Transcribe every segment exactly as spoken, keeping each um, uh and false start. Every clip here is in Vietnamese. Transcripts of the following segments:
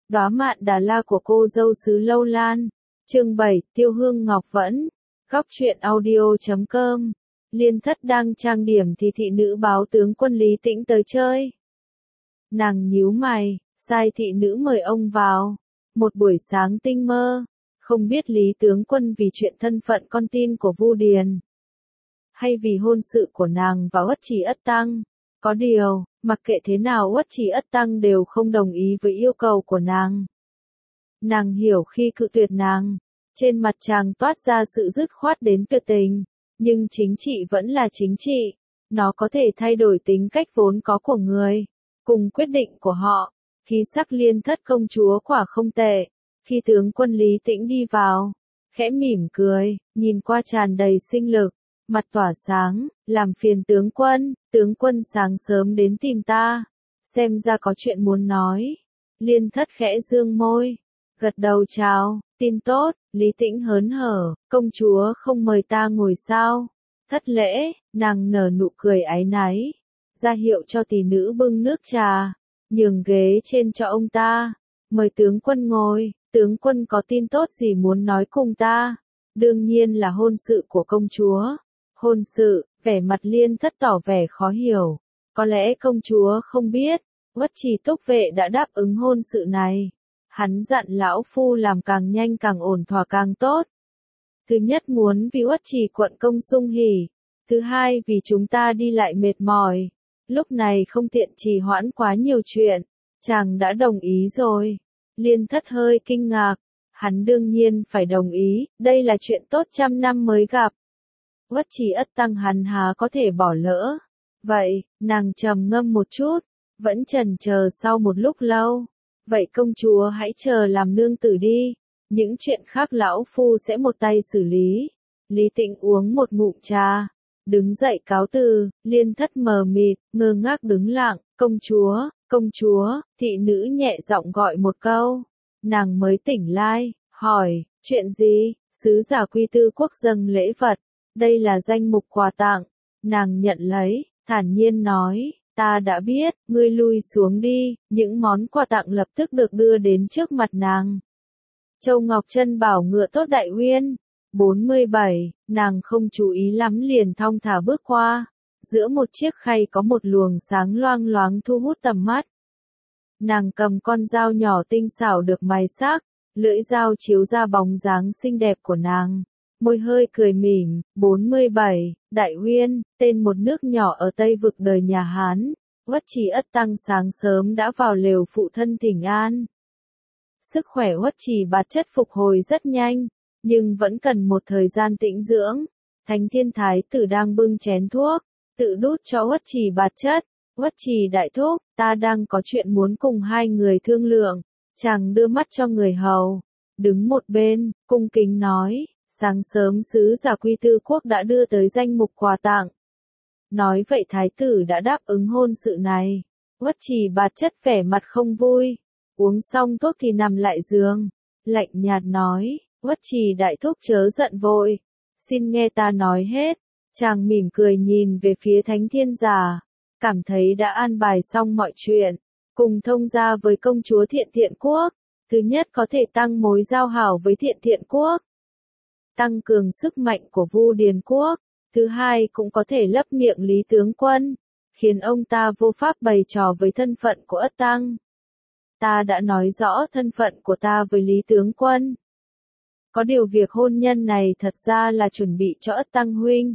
Đóa mạn Đà La của cô dâu xứ Lâu Lan. Chương bảy, Tiêu Hương Ngọc Vẫn. Góc truyện audio chấm com. Liên Thất đang trang điểm thì thị nữ báo tướng quân Lý Tĩnh tới chơi. Nàng nhíu mày, sai thị nữ mời ông vào. Một buổi sáng tinh mơ, không biết Lý tướng quân vì chuyện thân phận con tin của Vu Điền, hay vì hôn sự của nàng và Uất Trì Ất Tăng. Có điều, mặc kệ thế nào Uất Trì Ất Tăng đều không đồng ý với yêu cầu của nàng. Nàng hiểu khi cự tuyệt nàng, trên mặt chàng toát ra sự dứt khoát đến tuyệt tình, nhưng chính trị vẫn là chính trị, nó có thể thay đổi tính cách vốn có của người, cùng quyết định của họ. Khí sắc Liên Thất công chúa quả không tệ, khi tướng quân Lý Tĩnh đi vào, khẽ mỉm cười, nhìn qua tràn đầy sinh lực, mặt tỏa sáng, làm phiền tướng quân, tướng quân sáng sớm đến tìm ta, xem ra có chuyện muốn nói. Liên Thất khẽ dương môi, gật đầu chào, tin tốt. Lý Tĩnh hớn hở, công chúa không mời ta ngồi sao? Thất lễ, nàng nở nụ cười áy náy, ra hiệu cho tỷ nữ bưng nước trà, nhường ghế trên cho ông ta, mời tướng quân ngồi. Tướng quân có tin tốt gì muốn nói cùng ta? Đương nhiên là hôn sự của công chúa. Hôn sự, vẻ mặt Liên Thất tỏ vẻ khó hiểu. Có lẽ công chúa không biết, Uất Trì Túc Vệ đã đáp ứng hôn sự này. Hắn dặn lão phu làm càng nhanh càng ổn thỏa càng tốt. Thứ nhất muốn vì Uất Trì quận công sung hỉ. Thứ hai vì chúng ta đi lại mệt mỏi. Lúc này không tiện trì hoãn quá nhiều chuyện. Chàng đã đồng ý rồi. Liên Thất hơi kinh ngạc. Hắn đương nhiên phải đồng ý, đây là chuyện tốt trăm năm mới gặp. Uất Trì Ất Tăng hắn há có thể bỏ lỡ. Vậy, nàng trầm ngâm một chút, vẫn chần chờ sau một lúc lâu. Vậy công chúa hãy chờ làm nương tử đi, những chuyện khác lão phu sẽ một tay xử lý. Lý Tĩnh uống một ngụm trà, đứng dậy cáo từ. Liên Thất mờ mịt, ngơ ngác đứng lặng. Công chúa, công chúa, thị nữ nhẹ giọng gọi một câu. Nàng mới tỉnh lai, hỏi, chuyện gì? Sứ giả Quy Tư Quốc dâng lễ vật, đây là danh mục quà tặng. Nàng nhận lấy, thản nhiên nói, ta đã biết, ngươi lui xuống đi. Những món quà tặng lập tức được đưa đến trước mặt nàng. Châu Ngọc Trân bảo ngựa tốt đại uyên. bốn mươi bảy, nàng không chú ý lắm liền thong thả bước qua. Giữa một chiếc khay có một luồng sáng loang loáng thu hút tầm mắt. Nàng cầm con dao nhỏ tinh xảo được mài sắc, lưỡi dao chiếu ra bóng dáng xinh đẹp của nàng. Môi hơi cười mỉm. bốn mươi bảy, Đại Uyên, tên một nước nhỏ ở Tây vực đời nhà Hán. Uất Trì Ất Tăng sáng sớm đã vào lều phụ thân thỉnh an. Sức khỏe Uất Trì Bạt Chất phục hồi rất nhanh, nhưng vẫn cần một thời gian tĩnh dưỡng. Thánh Thiên Thái tử đang bưng chén thuốc, tự đút cho Uất Trì Bạt Chất. Uất Trì đại thúc, ta đang có chuyện muốn cùng hai người thương lượng. Chàng đưa mắt cho người hầu, đứng một bên, cung kính nói. Sáng sớm sứ giả Quy Tư Quốc đã đưa tới danh mục quà tặng. Nói vậy thái tử đã đáp ứng hôn sự này. Uất Trì Bạt Chất vẻ mặt không vui. Uống xong thuốc thì nằm lại giường. Lạnh nhạt nói, Uất Trì đại thúc chớ giận vội. Xin nghe ta nói hết. Chàng mỉm cười nhìn về phía Thánh Thiên Giả. Cảm thấy đã an bài xong mọi chuyện. Cùng thông gia với công chúa Thiện Thiện Quốc. Thứ nhất có thể tăng mối giao hảo với Thiện Thiện Quốc, tăng cường sức mạnh của Vu Điền Quốc. Thứ hai cũng có thể lấp miệng Lý tướng quân, khiến ông ta vô pháp bày trò với thân phận của Ất Tăng. Ta đã nói rõ thân phận của ta với Lý tướng quân. Có điều việc hôn nhân này thật ra là chuẩn bị cho Ất Tăng huynh.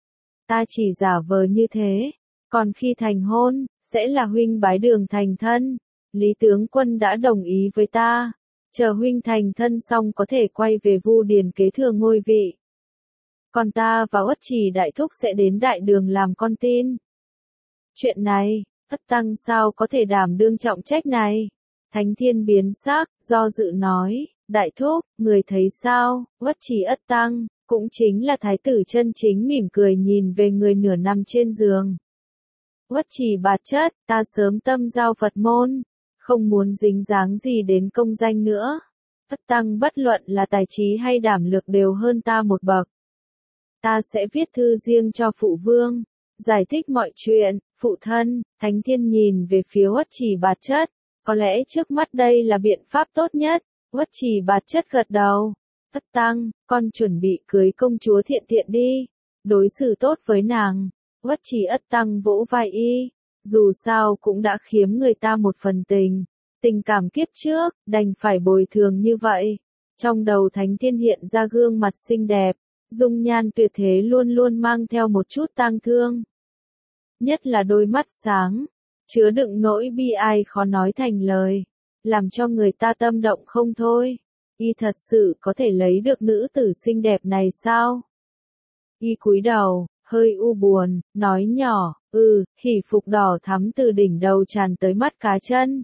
Ta chỉ giả vờ như thế, còn khi thành hôn, sẽ là huynh bái đường thành thân. Lý tướng quân đã đồng ý với ta. Chờ huynh thành thân xong có thể quay về Vu Điền kế thừa ngôi vị. Còn ta và Uất Trì đại thúc sẽ đến đại đường làm con tin. Chuyện này, Ất Tăng sao có thể đảm đương trọng trách này? Thánh Thiên biến sắc, do dự nói, đại thúc, người thấy sao? Uất Trì Ất Tăng, cũng chính là thái tử chân chính mỉm cười nhìn về người nửa nằm trên giường. Uất Trì Bạt Chất, ta sớm tâm giao Phật môn. Không muốn dính dáng gì đến công danh nữa. Ất Tăng bất luận là tài trí hay đảm lực đều hơn ta một bậc. Ta sẽ viết thư riêng cho phụ vương, giải thích mọi chuyện. Phụ thân. Thánh Thiên nhìn về phía Uất Trì Bạt Chất. Có lẽ trước mắt đây là biện pháp tốt nhất. Uất Trì bạt chất gật đầu. Ất Tăng, con chuẩn bị cưới công chúa Thiện Thiện đi. Đối xử tốt với nàng. Uất Trì Ất Tăng vỗ vai y. Dù sao cũng đã khiếm người ta một phần tình. Tình cảm kiếp trước, đành phải bồi thường như vậy. Trong đầu Thánh Thiên hiện ra gương mặt xinh đẹp. Dung nhan tuyệt thế luôn luôn mang theo một chút tang thương. Nhất là đôi mắt sáng. Chứa đựng nỗi bi ai khó nói thành lời. Làm cho người ta tâm động không thôi. Y thật sự có thể lấy được nữ tử xinh đẹp này sao? Y cúi đầu, hơi u buồn, nói nhỏ, ừ, hỉ phục đỏ thắm từ đỉnh đầu tràn tới mắt cá chân.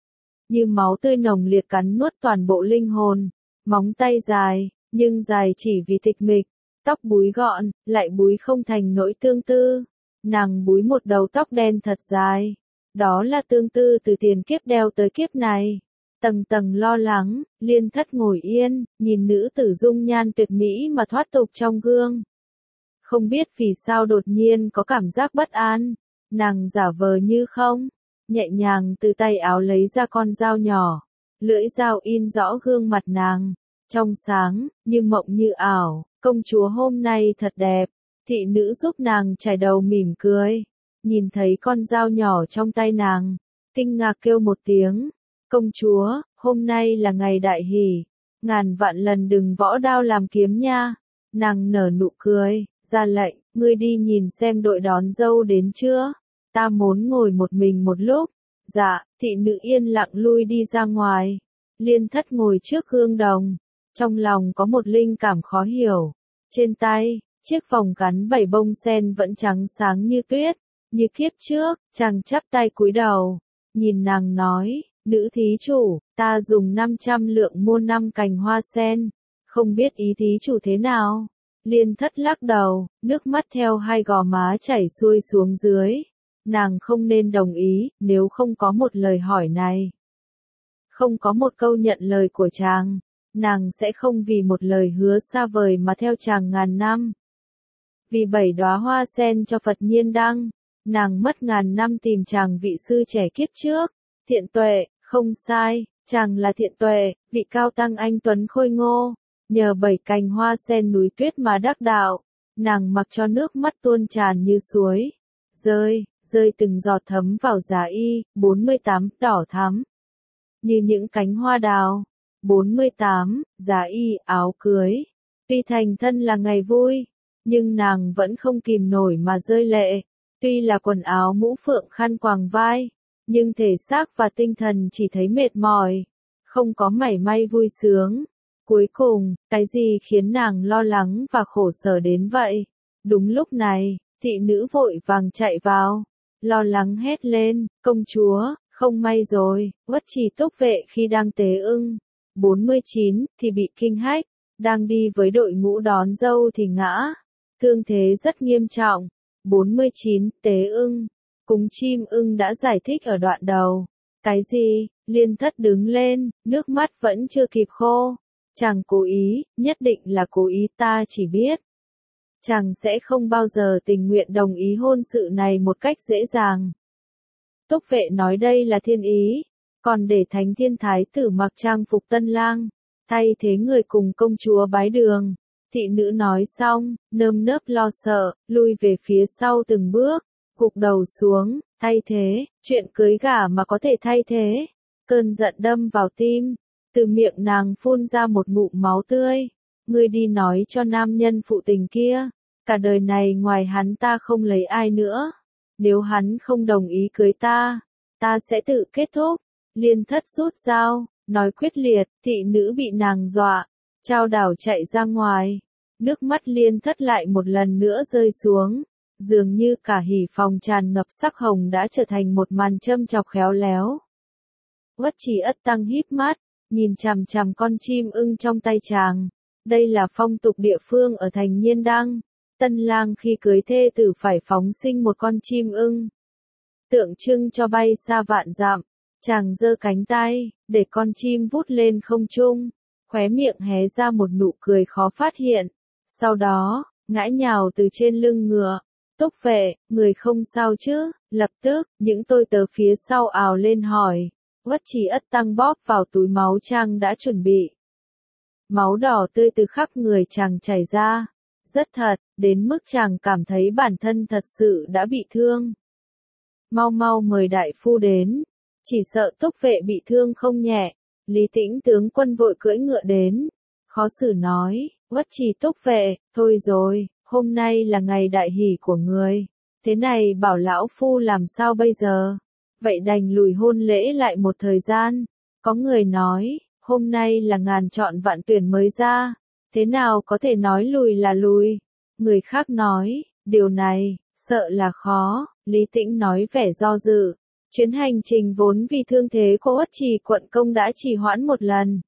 Như máu tươi nồng liệt cắn nuốt toàn bộ linh hồn, móng tay dài, nhưng dài chỉ vì tịch mịch, tóc búi gọn, lại búi không thành nỗi tương tư. Nàng búi một đầu tóc đen thật dài. Đó là tương tư từ tiền kiếp đeo tới kiếp này. Tầng tầng lo lắng, Liên Thất ngồi yên, nhìn nữ tử dung nhan tuyệt mỹ mà thoát tục trong gương. Không biết vì sao đột nhiên có cảm giác bất an, nàng giả vờ như không, nhẹ nhàng từ tay áo lấy ra con dao nhỏ, lưỡi dao in rõ gương mặt nàng, trong sáng, như mộng như ảo, công chúa hôm nay thật đẹp, thị nữ giúp nàng chải đầu mỉm cười, nhìn thấy con dao nhỏ trong tay nàng, kinh ngạc kêu một tiếng, công chúa, hôm nay là ngày đại hỷ, ngàn vạn lần đừng võ đao làm kiếm nha, nàng nở nụ cười. Ra lệnh, ngươi đi nhìn xem đội đón dâu đến chưa? Ta muốn ngồi một mình một lúc. Dạ, thị nữ yên lặng lui đi ra ngoài. Liên Thất ngồi trước gương đồng. Trong lòng có một linh cảm khó hiểu. Trên tay, chiếc vòng gắn bảy bông sen vẫn trắng sáng như tuyết. Như kiếp trước, chàng chắp tay cúi đầu. Nhìn nàng nói, nữ thí chủ, ta dùng năm trăm lượng mua năm cành hoa sen. Không biết ý thí chủ thế nào? Liên Thất lắc đầu, nước mắt theo hai gò má chảy xuôi xuống dưới. Nàng không nên đồng ý, nếu không có một lời hỏi này. Không có một câu nhận lời của chàng, nàng sẽ không vì một lời hứa xa vời mà theo chàng ngàn năm. Vì bảy đóa hoa sen cho Phật Nhiên Đăng, nàng mất ngàn năm tìm chàng vị sư trẻ kiếp trước. Thiện Tuệ, không sai, chàng là Thiện Tuệ, vị cao tăng anh tuấn khôi ngô. Nhờ bảy cành hoa sen núi tuyết mà đắc đạo, nàng mặc cho nước mắt tuôn tràn như suối, rơi, rơi từng giọt thấm vào giá y, bốn mươi tám, đỏ thắm, như những cánh hoa đào, bốn mươi tám, giá y, áo cưới. Tuy thành thân là ngày vui, nhưng nàng vẫn không kìm nổi mà rơi lệ, tuy là quần áo mũ phượng khăn quàng vai, nhưng thể xác và tinh thần chỉ thấy mệt mỏi, không có mảy may vui sướng. Cuối cùng, cái gì khiến nàng lo lắng và khổ sở đến vậy? Đúng lúc này, thị nữ vội vàng chạy vào, lo lắng hét lên, công chúa, không may rồi, Uất Trì túc vệ khi đang tế ưng, bốn mươi chín, thì bị kinh hách, đang đi với đội ngũ đón dâu thì ngã, thương thế rất nghiêm trọng, bốn mươi chín, tế ưng, cúng chim ưng đã giải thích ở đoạn đầu, cái gì, Liên Thất đứng lên, nước mắt vẫn chưa kịp khô. Chàng cố ý, nhất định là cố ý, ta chỉ biết. Chàng sẽ không bao giờ tình nguyện đồng ý hôn sự này một cách dễ dàng. Túc vệ nói đây là thiên ý, còn để Thánh Thiên Thái tử mặc trang phục tân lang, thay thế người cùng công chúa bái đường. Thị nữ nói xong, nơm nớp lo sợ, lui về phía sau từng bước, gục đầu xuống, thay thế, chuyện cưới gả mà có thể thay thế. Cơn giận đâm vào tim. Từ miệng nàng phun ra một ngụm máu tươi. Ngươi đi nói cho nam nhân phụ tình kia, cả đời này ngoài hắn ta không lấy ai nữa. Nếu hắn không đồng ý cưới ta, ta sẽ tự kết thúc. Liên Thất rút dao, nói quyết liệt, thị nữ bị nàng dọa, chao đảo chạy ra ngoài. Nước mắt Liên Thất lại một lần nữa rơi xuống. Dường như cả hỉ phòng tràn ngập sắc hồng đã trở thành một màn châm chọc khéo léo. Uất Trì Ất Tăng híp mắt, nhìn chằm chằm con chim ưng trong tay chàng. Đây là phong tục địa phương ở thành Nhiên Đăng. Tân lang khi cưới thê tử phải phóng sinh một con chim ưng. Tượng trưng cho bay xa vạn dặm. Chàng giơ cánh tay, để con chim vút lên không trung. Khóe miệng hé ra một nụ cười khó phát hiện. Sau đó, ngã nhào từ trên lưng ngựa. Túc vệ, người không sao chứ? Lập tức, những tôi tớ phía sau ào lên hỏi. Uất Trì Ất Tăng bóp vào túi máu chàng đã chuẩn bị. Máu đỏ tươi từ khắp người chàng chảy ra. Rất thật, đến mức chàng cảm thấy bản thân thật sự đã bị thương. Mau mau mời đại phu đến. Chỉ sợ Túc Vệ bị thương không nhẹ. Lý Tĩnh tướng quân vội cưỡi ngựa đến. Khó xử nói, Uất Trì Túc Vệ, thôi rồi, hôm nay là ngày đại hỷ của người. Thế này bảo lão phu làm sao bây giờ? Vậy đành lùi hôn lễ lại một thời gian. Có người nói, hôm nay là ngàn chọn vạn tuyển mới ra. Thế nào có thể nói lùi là lùi? Người khác nói, điều này, sợ là khó. Lý Tĩnh nói vẻ do dự. Chuyến hành trình vốn vì thương thế của Uất Trì quận công đã trì hoãn một lần.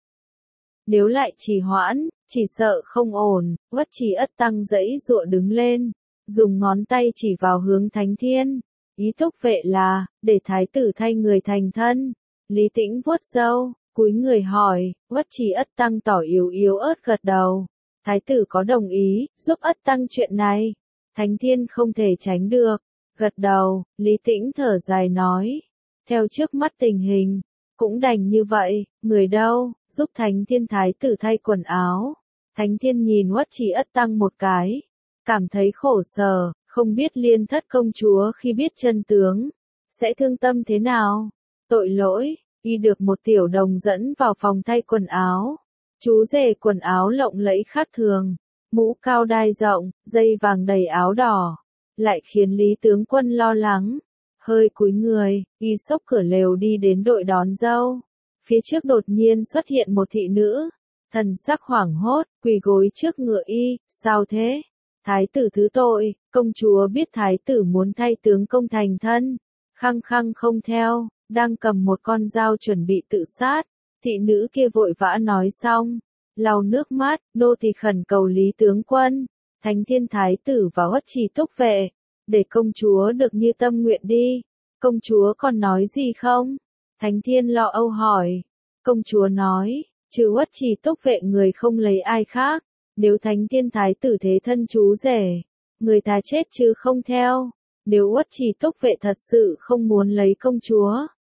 Nếu lại trì hoãn, chỉ sợ không ổn. Uất Trì Ất Tăng giãy giụa đứng lên, dùng ngón tay chỉ vào hướng Thánh Thiên. Ý Túc Vệ là, để thái tử thay người thành thân. Lý Tĩnh vuốt râu, cúi người hỏi, Uất Trì Ất Tăng tỏ yếu yếu ớt gật đầu. Thái tử có đồng ý, giúp Ất Tăng chuyện này. Thánh Thiên không thể tránh được. Gật đầu, Lý Tĩnh thở dài nói. Theo trước mắt tình hình, cũng đành như vậy, người đâu, giúp Thánh Thiên thái tử thay quần áo. Thánh Thiên nhìn Uất Trì Ất Tăng một cái, cảm thấy khổ sở, không biết Liên Thất công chúa khi biết chân tướng, sẽ thương tâm thế nào. Tội lỗi, y được một tiểu đồng dẫn vào phòng thay quần áo. Chú rể quần áo lộng lẫy khác thường, mũ cao đai rộng, dây vàng đầy áo đỏ, lại khiến Lý tướng quân lo lắng. Hơi cúi người, y xốc cửa lều đi đến đội đón dâu. Phía trước đột nhiên xuất hiện một thị nữ, thần sắc hoảng hốt, quỳ gối trước ngựa y, sao thế? Thái tử thứ tội, công chúa biết thái tử muốn thay tướng công thành thân, khăng khăng không theo, đang cầm một con dao chuẩn bị tự sát. Thị nữ kia vội vã nói xong, lau nước mắt, nô tỳ khẩn cầu Lý tướng quân, Thánh Thiên thái tử và Uất Trì Túc Vệ, để công chúa được như tâm nguyện đi. Công chúa còn nói gì không? Thánh Thiên lo âu hỏi. Công chúa nói, trừ Uất Trì Túc Vệ người không lấy ai khác. Nếu Thánh Thiên thái tử thế thân chú rể, người ta chết chứ không theo. Nếu Uất Trì Túc Vệ thật sự không muốn lấy công chúa,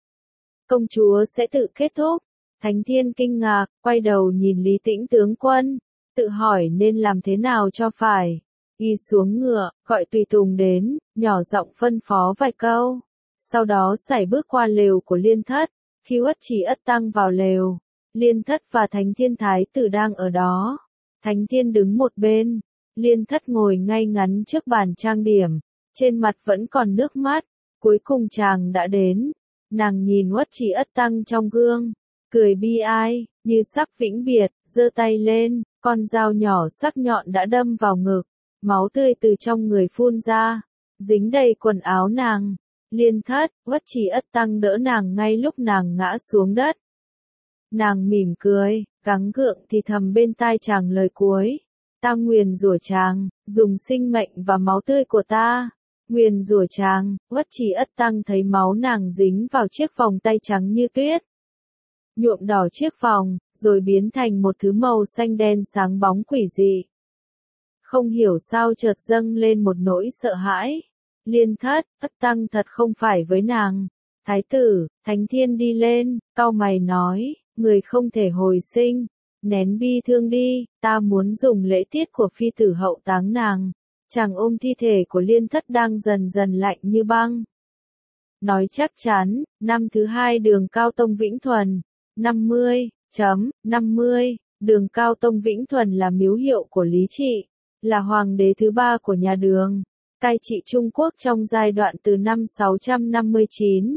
công chúa sẽ tự kết thúc. Thánh Thiên kinh ngạc, quay đầu nhìn Lý Tĩnh tướng quân, tự hỏi nên làm thế nào cho phải. Y xuống ngựa, gọi tùy tùng đến, nhỏ giọng phân phó vài câu. Sau đó sải bước qua lều của Liên Thất. Khi Uất Trì Ất Tăng vào lều, Liên Thất và Thánh Thiên thái tử đang ở đó. Thánh Thiên đứng một bên, Liên Thất ngồi ngay ngắn trước bàn trang điểm, trên mặt vẫn còn nước mắt. Cuối cùng chàng đã đến. Nàng nhìn Uất Trì Ất Tăng trong gương, cười bi ai, như sắc vĩnh biệt, giơ tay lên, con dao nhỏ sắc nhọn đã đâm vào ngực, máu tươi từ trong người phun ra, dính đầy quần áo nàng. Liên Thất, Uất Trì Ất Tăng đỡ nàng ngay lúc nàng ngã xuống đất. Nàng mỉm cười, gắng gượng thì thầm bên tai chàng lời cuối. Ta nguyền rủa chàng, dùng sinh mệnh và máu tươi của ta. Nguyền rủa chàng. Uất Trì Ất Tăng thấy máu nàng dính vào chiếc vòng tay trắng như tuyết, nhuộm đỏ chiếc vòng, rồi biến thành một thứ màu xanh đen sáng bóng quỷ dị. Không hiểu sao chợt dâng lên một nỗi sợ hãi. Liên Thất, Ất Tăng thật không phải với nàng. Thái tử, Thánh Thiên đi lên, cau mày nói, người không thể hồi sinh, nén bi thương đi, ta muốn dùng lễ tiết của phi tử hậu táng nàng. Chàng ôm thi thể của Liên Thất đang dần dần lạnh như băng. Nói chắc chắn, năm thứ hai đường Cao Tông Vĩnh Thuần, năm mươi, chấm, năm mươi, đường Cao Tông Vĩnh Thuần là miếu hiệu của Lý Trị, là hoàng đế thứ ba của nhà Đường, cai trị Trung Quốc trong giai đoạn từ năm sáu trăm năm mươi chín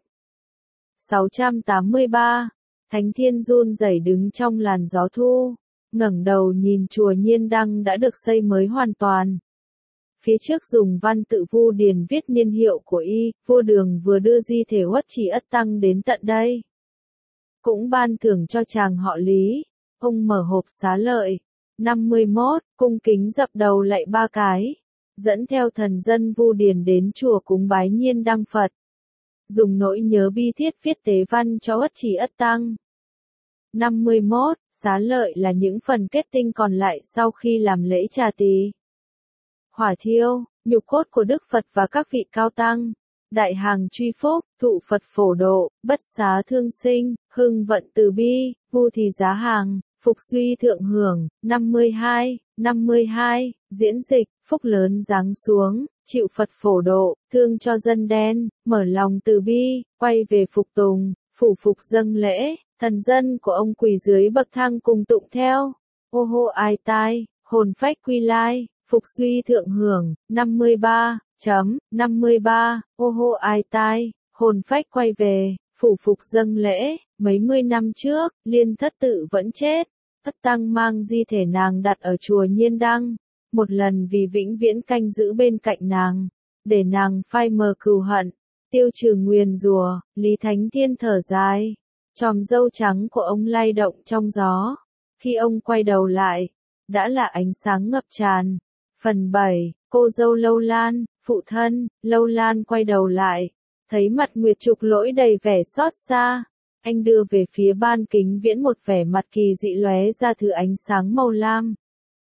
sáu trăm tám mươi ba. Thánh Thiên run rẩy đứng trong làn gió thu, ngẩng đầu nhìn chùa Nhiên Đăng đã được xây mới hoàn toàn. Phía trước dùng văn tự Vu Điền viết niên hiệu của y, vua Đường vừa đưa di thể Uất Trì Ất Tăng đến tận đây. Cũng ban thưởng cho chàng họ Lý, ông mở hộp xá lợi. năm mươi mốt, cung kính dập đầu lạy ba cái, dẫn theo thần dân Vu Điền đến chùa cúng bái Nhiên Đăng Phật. Dùng nỗi nhớ bi thiết viết tế văn cho Uất Trì Ất Tăng. năm mươi mốt, xá lợi là những phần kết tinh còn lại sau khi làm lễ trà tỳ. Hỏa thiêu, nhục cốt của Đức Phật và các vị cao tăng. đại hàng truy phúc, thụ Phật phổ độ, bất xá thương sinh, hưng vận từ bi, vu thì giá hàng, phục duy thượng hưởng. năm mươi hai, năm mươi hai, diễn dịch, phúc lớn giáng xuống, chịu Phật phổ độ, thương cho dân đen, mở lòng từ bi, quay về phục tùng, phủ phục dâng lễ, thần dân của ông quỳ dưới bậc thang cùng tụng theo. Ô hô ai tai, hồn phách quy lai, phục duy thượng hưởng. năm mươi ba, chấm, năm mươi ba, ô hô ai tai, hồn phách quay về, phủ phục dâng lễ. Mấy mươi năm trước, Liên Thất Tự vẫn chết, Ất Tăng mang di thể nàng đặt ở chùa Nhiên Đăng, một lần vì vĩnh viễn canh giữ bên cạnh nàng, để nàng phai mờ cừu hận, tiêu trừ nguyền rủa. Lý Thánh Thiên thở dài, chòm râu trắng của ông lay động trong gió. Khi ông quay đầu lại, đã là ánh sáng ngập tràn. Phần bảy, cô dâu Lâu Lan, phụ thân. Lâu Lan quay đầu lại, thấy mặt Nguyệt Trục Lỗi đầy vẻ xót xa. Anh đưa về phía Ban Kính Viễn một vẻ mặt kỳ dị lóe ra thứ ánh sáng màu lam,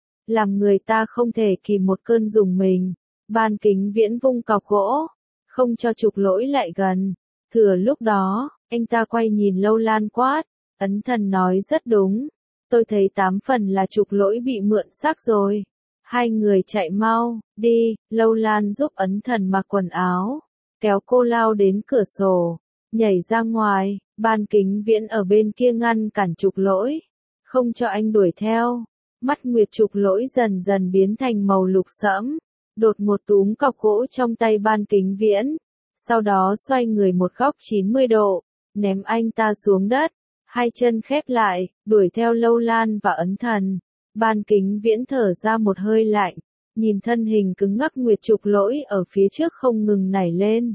làm người ta không thể kìm một cơn rùng mình. Ban Kính Viễn vung cọc gỗ, không cho Trục Lỗi lại gần. Thừa lúc đó, anh ta quay nhìn Lâu Lan quát, Ấn Thần nói rất đúng. Tôi thấy tám phần là Trục Lỗi bị mượn xác rồi. Hai người chạy mau, đi. Lâu Lan giúp Ấn Thần mặc quần áo, kéo cô lao đến cửa sổ, nhảy ra ngoài. Ban Kính Viễn ở bên kia ngăn cản Trục Lỗi, không cho anh đuổi theo. Mắt Nguyệt Trục Lỗi dần dần biến thành màu lục sẫm, đột một túm cọc gỗ trong tay Ban Kính Viễn, sau đó xoay người một góc chín mươi độ, ném anh ta xuống đất, hai chân khép lại, đuổi theo Lâu Lan và Ấn Thần. Ban Kính Viễn thở ra một hơi lạnh, nhìn thân hình cứng ngắc Nguyệt Trục Lỗi ở phía trước không ngừng nảy lên.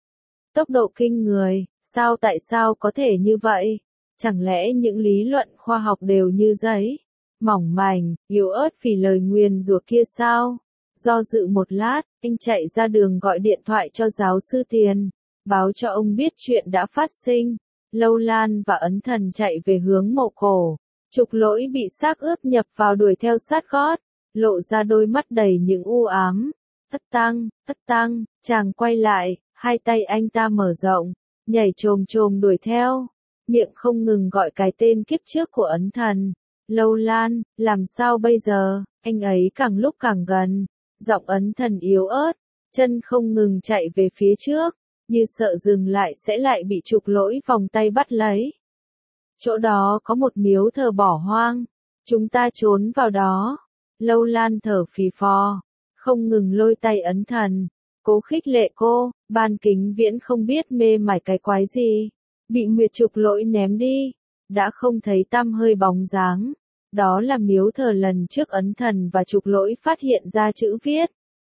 Tốc độ kinh người, sao tại sao có thể như vậy? Chẳng lẽ những lý luận khoa học đều như giấy, mỏng mảnh, yếu ớt vì lời nguyền rủa kia sao? Do dự một lát, anh chạy ra đường gọi điện thoại cho giáo sư Tiền, báo cho ông biết chuyện đã phát sinh. Lâu Lan và Ấn Thần chạy về hướng mộ cổ. Trục Lỗi bị xác ướp nhập vào đuổi theo sát gót, lộ ra đôi mắt đầy những u ám. Ất Tăng, Ất Tăng, chàng quay lại, hai tay anh ta mở rộng, nhảy chồm chồm đuổi theo, miệng không ngừng gọi cái tên kiếp trước của Ấn Thần. Lâu Lan, làm sao bây giờ? Anh ấy càng lúc càng gần, giọng Ấn Thần yếu ớt, chân không ngừng chạy về phía trước, như sợ dừng lại sẽ lại bị Trục Lỗi vòng tay bắt lấy. Chỗ đó có một miếu thờ bỏ hoang, chúng ta trốn vào đó. Lâu Lan thở phì phò, không ngừng lôi tay Ấn Thần, cố khích lệ cô. Ban Kính Viễn không biết mê mải cái quái gì, bị Nguyệt Trục Lỗi ném đi, đã không thấy tăm hơi bóng dáng. Đó là miếu thờ lần trước Ấn Thần và Trục Lỗi phát hiện ra chữ viết.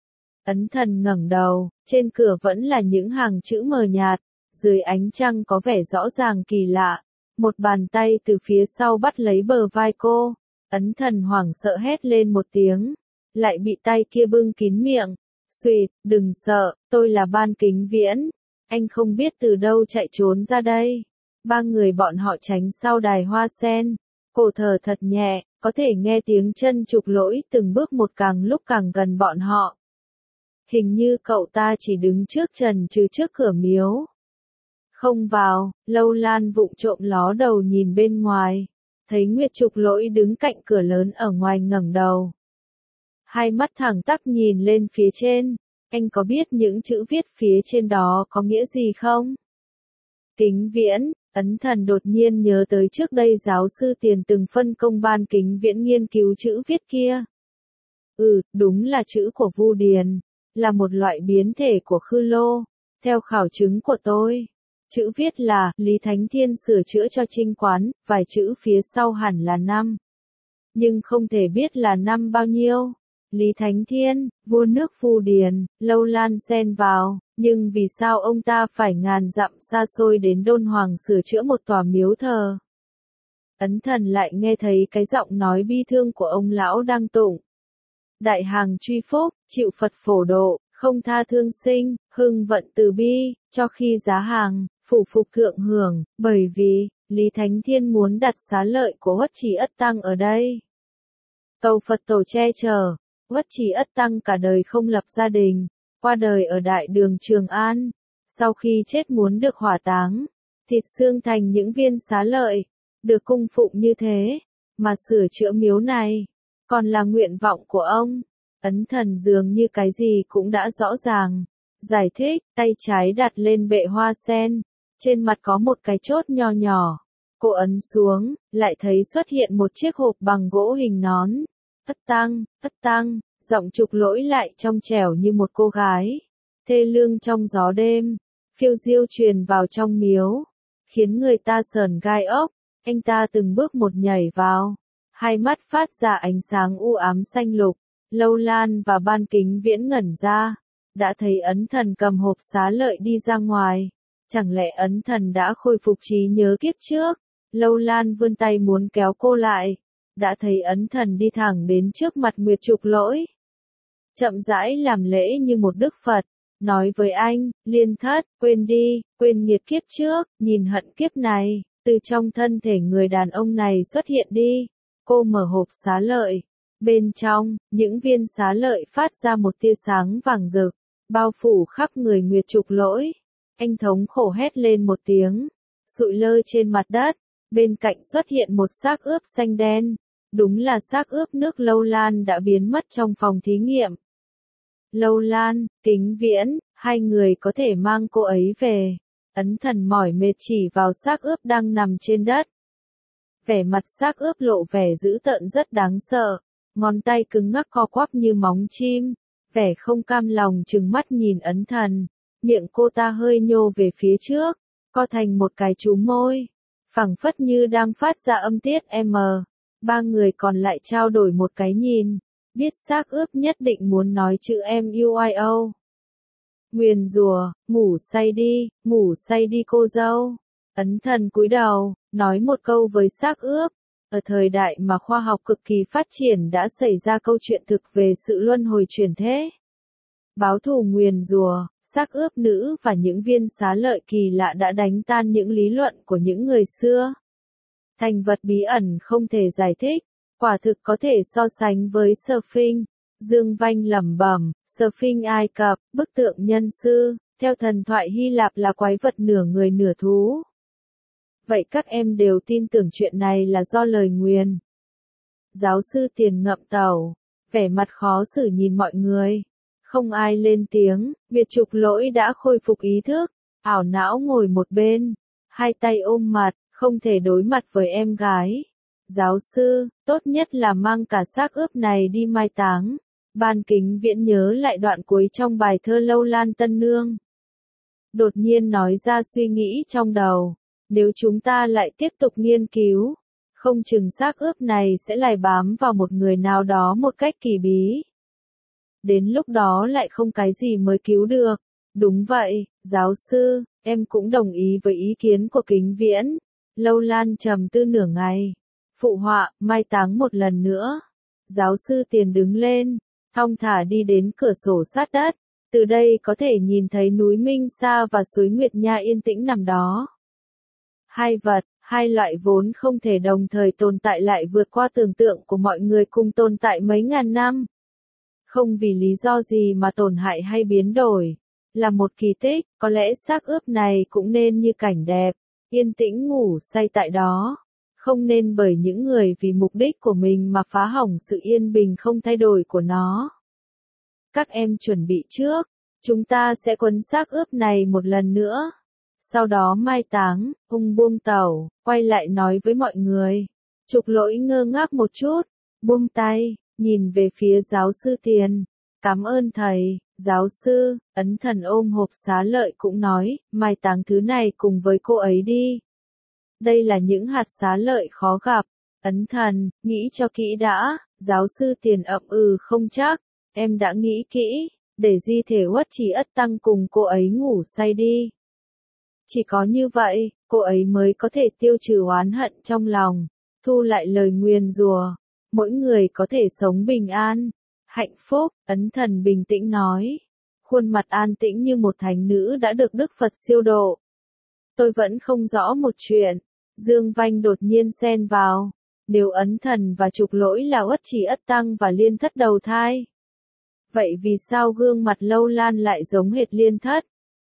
Ấn Thần ngẩng đầu, trên cửa vẫn là những hàng chữ mờ nhạt, dưới ánh trăng có vẻ rõ ràng kỳ lạ. Một bàn tay từ phía sau bắt lấy bờ vai cô. Ấn Thần hoảng sợ hét lên một tiếng, lại bị tay kia bưng kín miệng. Xuyệt, đừng sợ, tôi là Ban Kính Viễn. Anh không biết từ đâu chạy trốn ra đây. Ba người bọn họ tránh sau đài hoa sen. Cổ thở thật nhẹ, có thể nghe tiếng chân Trục Lỗi từng bước một càng lúc càng gần bọn họ. Hình như cậu ta chỉ đứng trước trần trừ trước cửa miếu. Không vào. Lâu Lan vụng trộm ló đầu nhìn bên ngoài, thấy Nguyệt Trục Lỗi đứng cạnh cửa lớn ở ngoài ngẩng đầu. Hai mắt thẳng tắp nhìn lên phía trên. Anh có biết những chữ viết phía trên đó có nghĩa gì không? Kính Viễn. Ấn Thần đột nhiên nhớ tới trước đây giáo sư Tiền từng phân công Ban Kính Viễn nghiên cứu chữ viết kia. Ừ, đúng là chữ của Vu Điền, là một loại biến thể của Khư Lô. Theo khảo chứng của tôi, chữ viết là Lý Thánh Thiên sửa chữa cho Trinh Quán, vài chữ phía sau hẳn là năm. Nhưng không thể biết là năm bao nhiêu. Lý Thánh Thiên, vua nước Vu Điền. Lâu Lan xen vào, nhưng vì sao ông ta phải ngàn dặm xa xôi đến Đôn Hoàng sửa chữa một tòa miếu thờ? Ấn Thần lại nghe thấy cái giọng nói bi thương của ông lão đang tụng. Đại hàng truy phúc, chịu Phật phổ độ, không tha thương sinh, hưng vận từ bi, cho khi giá hàng, phủ phục thượng hưởng, bởi vì, Lý Thánh Thiên muốn đặt xá lợi của Uất Trì Ất Tăng ở đây. Cầu Phật tổ che chở. Uất Trì Ất Tăng cả đời không lập gia đình, qua đời ở Đại Đường Trường An. sau khi chết muốn được hỏa táng, thịt xương thành những viên xá lợi, được cung phụng như thế, mà sửa chữa miếu này, còn là nguyện vọng của ông. Ấn thần dường như cái gì cũng đã rõ ràng, giải thích, tay trái đặt lên bệ hoa sen, trên mặt có một cái chốt nho nhỏ. Cô ấn xuống, lại thấy xuất hiện một chiếc hộp bằng gỗ hình nón. Ất Tăng, Ất Tăng, giọng Trục Lỗi lại trong trẻo như một cô gái. Thê lương trong gió đêm, phiêu diêu truyền vào trong miếu, khiến người ta sờn gai ốc. Anh ta từng bước một nhảy vào, hai mắt phát ra ánh sáng u ám xanh lục. Lâu Lan và Ban Kính Viễn ngẩn ra, đã thấy ấn thần cầm hộp xá lợi đi ra ngoài. Chẳng lẽ ấn thần đã khôi phục trí nhớ kiếp trước? Lâu Lan vươn tay muốn kéo cô lại, đã thấy ấn thần đi thẳng đến trước mặt Nguyệt Trục Lỗi. Chậm rãi làm lễ như một đức Phật, nói với anh, Liên Thất, quên đi, quên nghiệt kiếp trước, nhìn hận kiếp này, từ trong thân thể người đàn ông này xuất hiện đi. Cô mở hộp xá lợi, bên trong, những viên xá lợi phát ra một tia sáng vàng rực, bao phủ khắp người Nguyệt Trục Lỗi. Anh thống khổ hét lên một tiếng, sụi lơ trên mặt đất, bên cạnh xuất hiện một xác ướp xanh đen, đúng là xác ướp nước Lâu Lan đã biến mất trong phòng thí nghiệm. Lâu Lan, Kính Viễn, hai người có thể mang cô ấy về. Ấn thần mỏi mệt chỉ vào xác ướp đang nằm trên đất. Vẻ mặt xác ướp lộ vẻ dữ tợn rất đáng sợ, ngón tay cứng ngắc co quắp như móng chim, vẻ không cam lòng trừng mắt nhìn ấn thần, miệng cô ta hơi nhô về phía trước, co thành một cái chú môi, phẳng phất như đang phát ra âm tiết M. Ba người còn lại trao đổi một cái nhìn, biết xác ướp nhất định muốn nói chữ M U I O. Nguyền rủa, ngủ say đi, ngủ say đi cô dâu. Ấn thần cúi đầu, nói một câu với xác ướp. Ở thời đại mà khoa học cực kỳ phát triển đã xảy ra câu chuyện thực về sự luân hồi chuyển thế. Báo thù nguyền rủa, xác ướp nữ và những viên xá lợi kỳ lạ đã đánh tan những lý luận của những người xưa. Thành vật bí ẩn không thể giải thích, quả thực có thể so sánh với Sphinx. Dương Vanh lẩm bẩm, Sphinx Ai Cập, bức tượng nhân sư, theo thần thoại Hy Lạp là quái vật nửa người nửa thú. Vậy các em đều tin tưởng chuyện này là do lời nguyền. Giáo sư Tiền ngậm tàu, vẻ mặt khó xử nhìn mọi người. Không ai lên tiếng, Nguyệt Trục Lỗi đã khôi phục ý thức, ảo não ngồi một bên, hai tay ôm mặt, không thể đối mặt với em gái. Giáo sư, tốt nhất là mang cả xác ướp này đi mai táng. Ban Kính Viễn nhớ lại đoạn cuối trong bài thơ Lâu Lan Tân Nương. Đột nhiên nói ra suy nghĩ trong đầu, nếu chúng ta lại tiếp tục nghiên cứu, không chừng xác ướp này sẽ lại bám vào một người nào đó một cách kỳ bí. Đến lúc đó lại không cái gì mới cứu được. Đúng vậy, giáo sư, em cũng đồng ý với ý kiến của Kính Viễn. Lâu Lan trầm tư nửa ngày. Phụ họa, mai táng một lần nữa. Giáo sư Tiền đứng lên, thong thả đi đến cửa sổ sát đất. Từ đây có thể nhìn thấy núi Minh Sa và suối Nguyệt Nha yên tĩnh nằm đó. Hai vật, hai loại vốn không thể đồng thời tồn tại lại vượt qua tưởng tượng của mọi người cùng tồn tại mấy ngàn năm. Không vì lý do gì mà tổn hại hay biến đổi. Là một kỳ tích, có lẽ xác ướp này cũng nên như cảnh đẹp, yên tĩnh ngủ say tại đó. Không nên bởi những người vì mục đích của mình mà phá hỏng sự yên bình không thay đổi của nó. Các em chuẩn bị trước, chúng ta sẽ quấn xác ướp này một lần nữa. Sau đó mai táng, ông buông tàu, quay lại nói với mọi người. Trục Lỗi ngơ ngác một chút, buông tay, nhìn về phía giáo sư Tiền. Cảm ơn thầy, giáo sư. Ấn thần ôm hộp xá lợi cũng nói, mai táng thứ này cùng với cô ấy đi. Đây là những hạt xá lợi khó gặp. Ấn thần, nghĩ cho kỹ đã. Giáo sư Tiền ậm ừ không chắc. Em đã nghĩ kỹ, để di thể Uất Trì Ất Tăng cùng cô ấy ngủ say đi. Chỉ có như vậy, cô ấy mới có thể tiêu trừ oán hận trong lòng, thu lại lời nguyền rủa, mỗi người có thể sống bình an, hạnh phúc. Ấn thần bình tĩnh nói, khuôn mặt an tĩnh như một thánh nữ đã được Đức Phật siêu độ. Tôi vẫn không rõ một chuyện. Dương Vanh đột nhiên xen vào, nếu Ấn thần và Trục Lỗi là Uất Trì Ất Tăng và Liên Thất đầu thai, vậy vì sao gương mặt Lâu Lan lại giống hệt Liên Thất?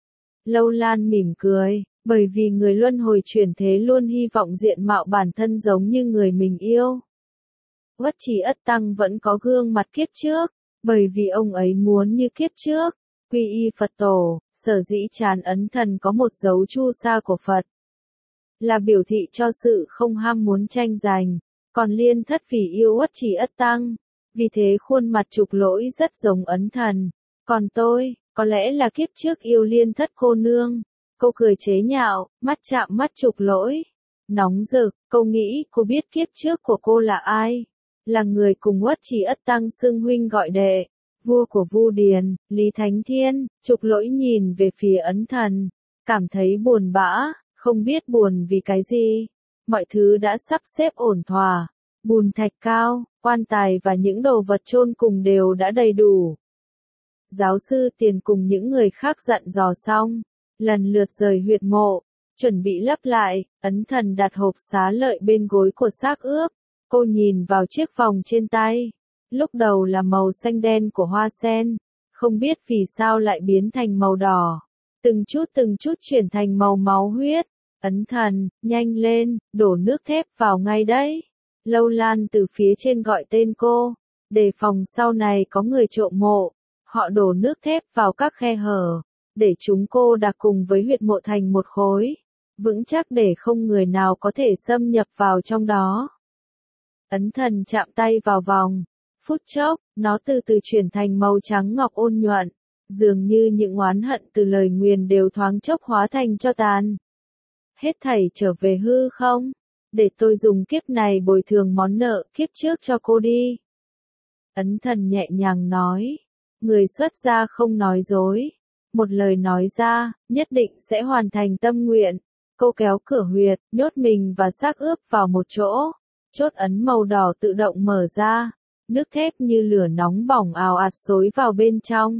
Lâu Lan mỉm cười, bởi vì người luân hồi chuyển thế luôn hy vọng diện mạo bản thân giống như người mình yêu. Uất Trì Ất Tăng vẫn có gương mặt kiếp trước, bởi vì ông ấy muốn như kiếp trước, quy y Phật tổ, sở dĩ trán ấn thần có một dấu chu sa của Phật. Là biểu thị cho sự không ham muốn tranh giành, còn Liên Thất vì yêu Uất Trì Ất Tăng, vì thế khuôn mặt Trục Lỗi rất giống ấn thần. Còn tôi, có lẽ là kiếp trước yêu Liên Thất cô nương. Cô cười chế nhạo, mắt chạm mắt Trục Lỗi. Nóng rực, cô nghĩ cô biết kiếp trước của cô là ai? Là người cùng Uất Trì Ất Tăng xưng huynh gọi đệ, vua của Vu Điền, Lý Thánh Thiên. Trục Lỗi nhìn về phía ấn thần, cảm thấy buồn bã, không biết buồn vì cái gì. Mọi thứ đã sắp xếp ổn thỏa, bùn thạch cao, quan tài và những đồ vật chôn cùng đều đã đầy đủ. Giáo sư Tiền cùng những người khác dặn dò xong, lần lượt rời huyệt mộ, chuẩn bị lấp lại. Ấn thần đặt hộp xá lợi bên gối của xác ướp. Cô nhìn vào chiếc vòng trên tay. Lúc đầu là màu xanh đen của hoa sen, không biết vì sao lại biến thành màu đỏ. Từng chút từng chút chuyển thành màu máu huyết. Ấn thần, nhanh lên, đổ nước thép vào ngay đấy. Lâu Lan từ phía trên gọi tên cô, đề phòng sau này có người trộm mộ. Họ đổ nước thép vào các khe hở, để chúng cô đặt cùng với huyệt mộ thành một khối, vững chắc để không người nào có thể xâm nhập vào trong đó. Ấn thần chạm tay vào vòng, phút chốc, nó từ từ chuyển thành màu trắng ngọc ôn nhuận, dường như những oán hận từ lời nguyền đều thoáng chốc hóa thành tro tàn. Hết thảy trở về hư không, để tôi dùng kiếp này bồi thường món nợ kiếp trước cho cô đi. Ấn thần nhẹ nhàng nói, người xuất gia không nói dối, một lời nói ra, nhất định sẽ hoàn thành tâm nguyện. Cô kéo cửa huyệt, nhốt mình và xác ướp vào một chỗ, chốt ấn màu đỏ tự động mở ra, nước thép như lửa nóng bỏng ào ạt xối vào bên trong.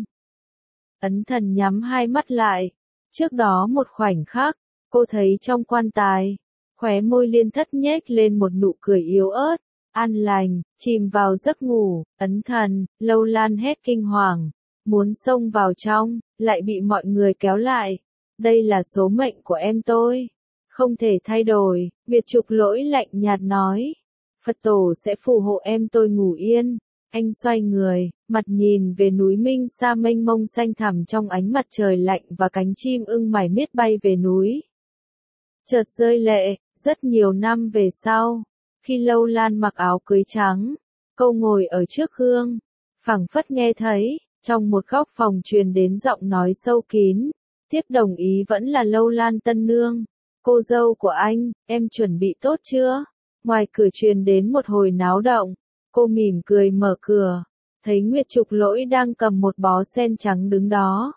Ấn thần nhắm hai mắt lại, trước đó một khoảnh khắc, cô thấy trong quan tài, khóe môi Liên Thất nhếch lên một nụ cười yếu ớt, an lành, chìm vào giấc ngủ. Ấn thần, Lâu Lan hét kinh hoàng, muốn xông vào trong, lại bị mọi người kéo lại. Đây là số mệnh của em tôi, không thể thay đổi. Việt Trục Lỗi lạnh nhạt nói, Phật tổ sẽ phù hộ em tôi ngủ yên. Anh xoay người, mặt nhìn về núi Minh Sa mênh mông xanh thẳm trong ánh mặt trời lạnh và cánh chim ưng mải miết bay về núi. Chợt rơi lệ, rất nhiều năm về sau, khi Lâu Lan mặc áo cưới trắng, cô ngồi ở trước gương, phảng phất nghe thấy, trong một góc phòng truyền đến giọng nói sâu kín, tiếp đồng ý vẫn là Lâu Lan tân nương, cô dâu của anh, em chuẩn bị tốt chưa? Ngoài cửa truyền đến một hồi náo động, cô mỉm cười mở cửa, thấy Nguyệt Trục Lỗi đang cầm một bó sen trắng đứng đó.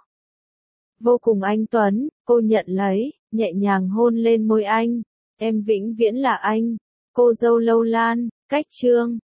Vô cùng anh tuấn, cô nhận lấy, nhẹ nhàng hôn lên môi anh, em vĩnh viễn là anh, cô dâu Lâu Lan. Cách chương